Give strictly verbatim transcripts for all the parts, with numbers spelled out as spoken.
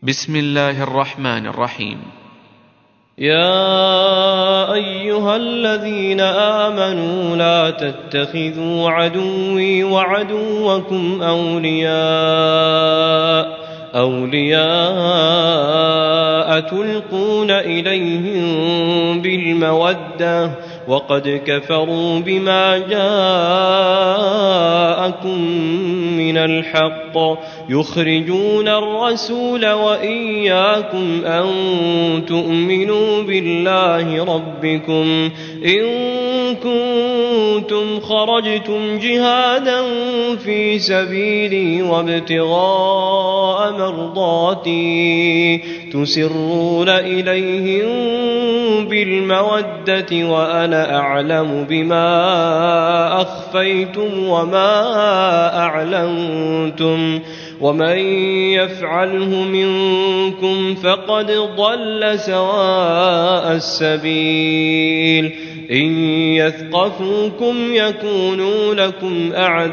بسم الله الرحمن الرحيم. يا أيها الذين آمنوا لا تتخذوا عدوي وعدوكم أولياء أولياء تلقون إليهم بالمودة وقد كفروا بما جاءكم من الحق يخرجون الرسول وإياكم أن تؤمنوا بالله ربكم إن كنتم خرجتم جهادا في سبيلي وابتغاء مرضاتي تسرون إليهم بالمودة وأنا أعلم بما أخفيتم وما أعلنتم ومن يفعله منكم فقد ضل سواء السبيل إن يثقفوكم يكونوا لكم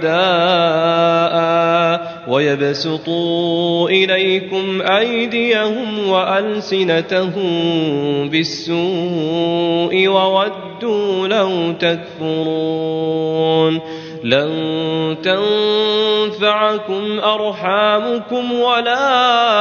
أعداء ويبسطوا إليكم أيديهم وألسنتهم بالسوء وودوا لو تكفرون لن تنفعكم أرحامكم ولا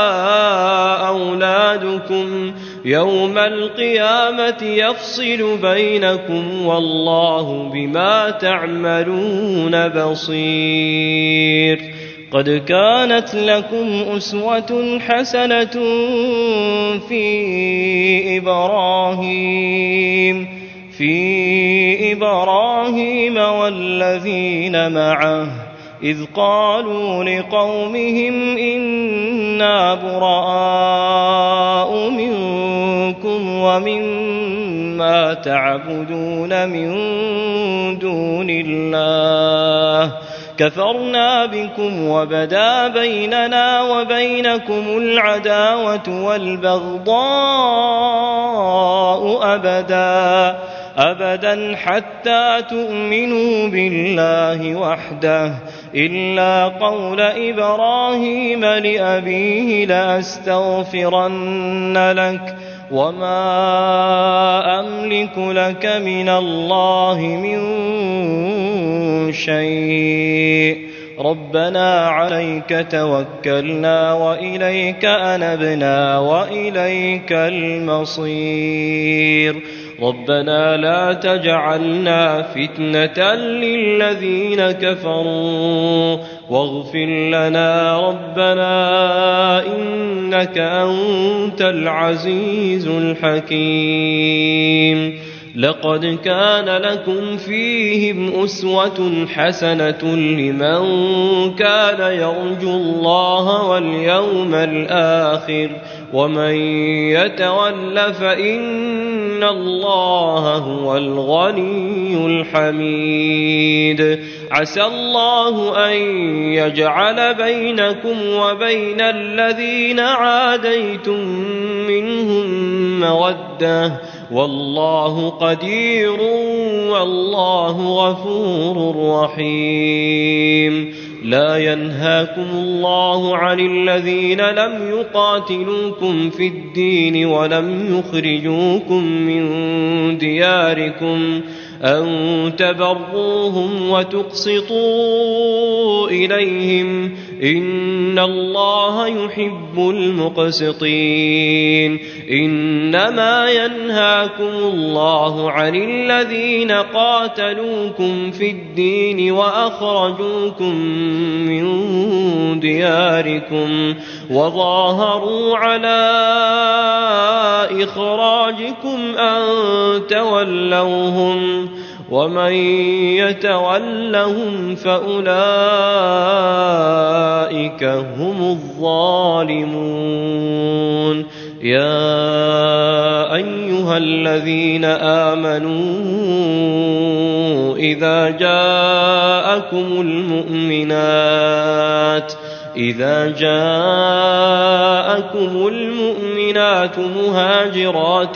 أولادكم يوم القيامة يفصل بينكم والله بما تعملون بصير. قد كانت لكم أسوة حسنة في إبراهيم في إبراهيم والذين معه إذ قالوا لقومهم إنا براء منكم ومما تعبدون من دون الله كفرنا بكم وبدا بيننا وبينكم العداوة والبغضاء أبدا أبدا حتى تؤمنوا بالله وحده إلا قول إبراهيم لأبيه لأستغفرن لك وما أملك لك من الله من شيء ربنا عليك توكلنا وإليك أنبنا وإليك المصير ربنا لا تجعلنا فتنة للذين كفروا واغفر لنا ربنا إنك أنت العزيز الحكيم. لقد كان لكم فيهم أسوة حسنة لمن كان يرجو الله واليوم الآخر ومن يتول فإن الله هو الغني الحميد. عسى الله أن يجعل بينكم وبين الذين عاديتم منهم مودة والله قدير والله غفور رحيم. لا ينهاكم الله عن الذين لم يقاتلوكم في الدين ولم يخرجوكم من دياركم أن تبروهم وتقسطوا إليهم إن الله يحب المقسطين. إنما ينهاكم الله عن الذين قاتلوكم في الدين وأخرجوكم من دياركم وظاهروا على إخراجكم أن تولوهم ومن يتولهم فأولئك هم الظالمون. يا أيها الذين آمنوا إذا جاءكم المؤمنات إذا جاءكم المؤمنات مهاجرات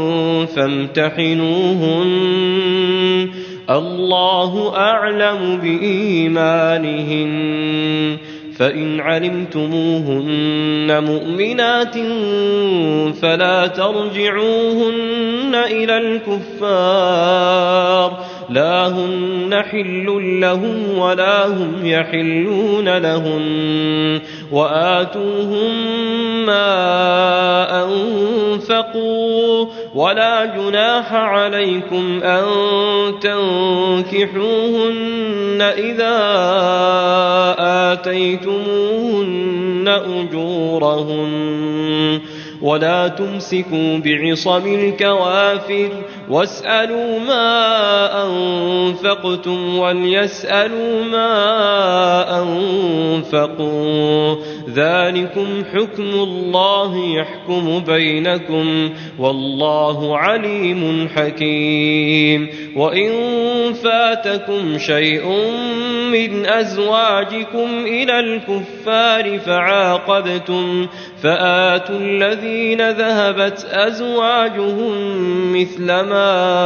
فامتحنوهن الله أعلم بإيمانهن فإن علمتموهن مؤمنات فلا ترجعوهن إلى الكفار لا هن حل لهم ولا هم يحلون لهن وآتوهم ما أنفقوا ولا جناح عليكم أن تنكحوهن إذا آتيتموهن أجورهن ولا تمسكوا بعصم الكوافر واسألوا ما أنفقتم وليسألوا ما أنفقوا ذلكم حكم الله يحكم بينكم والله عليم حكيم وإن فاتكم شيء من أزواجكم إلى الكفار فعاقبتم فآتوا الذين ذهبت أزواجهم مثل ما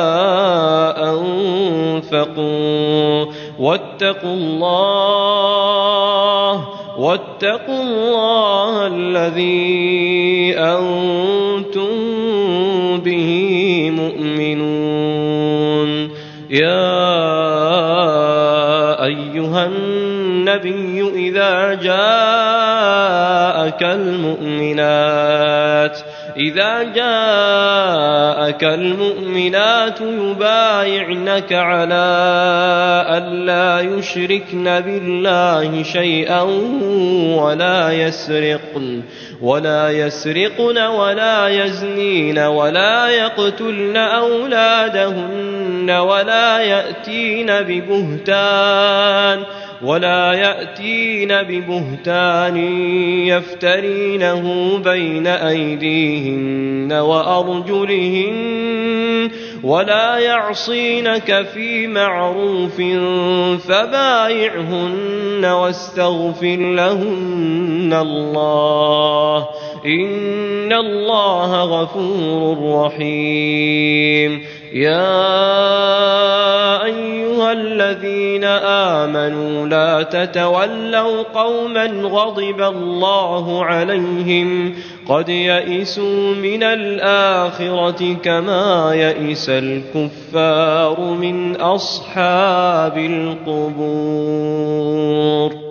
أنفقوا واتقوا الله واتقوا الله الذي أنتم به مؤمنون يا أيها النبي إذا جاءك المؤمنات إذا جاءك المؤمنات يبايعنك على أن لا يشركن بالله شيئا ولا يسرقن ولا يسرقن ولا يزنين ولا يقتلن أولادهن ولا يأتين ببهتان ولا يأتين ببهتان يفترينه بين أيديهن وأرجلهن ولا يعصينك في معروف فبايعهن واستغفر لهن الله إن الله غفور رحيم يا أيها الذين آمنوا لا تتولوا قوما غضب الله عليهم قد يئسوا من الآخرة كما يئس الكفار من أصحاب القبور.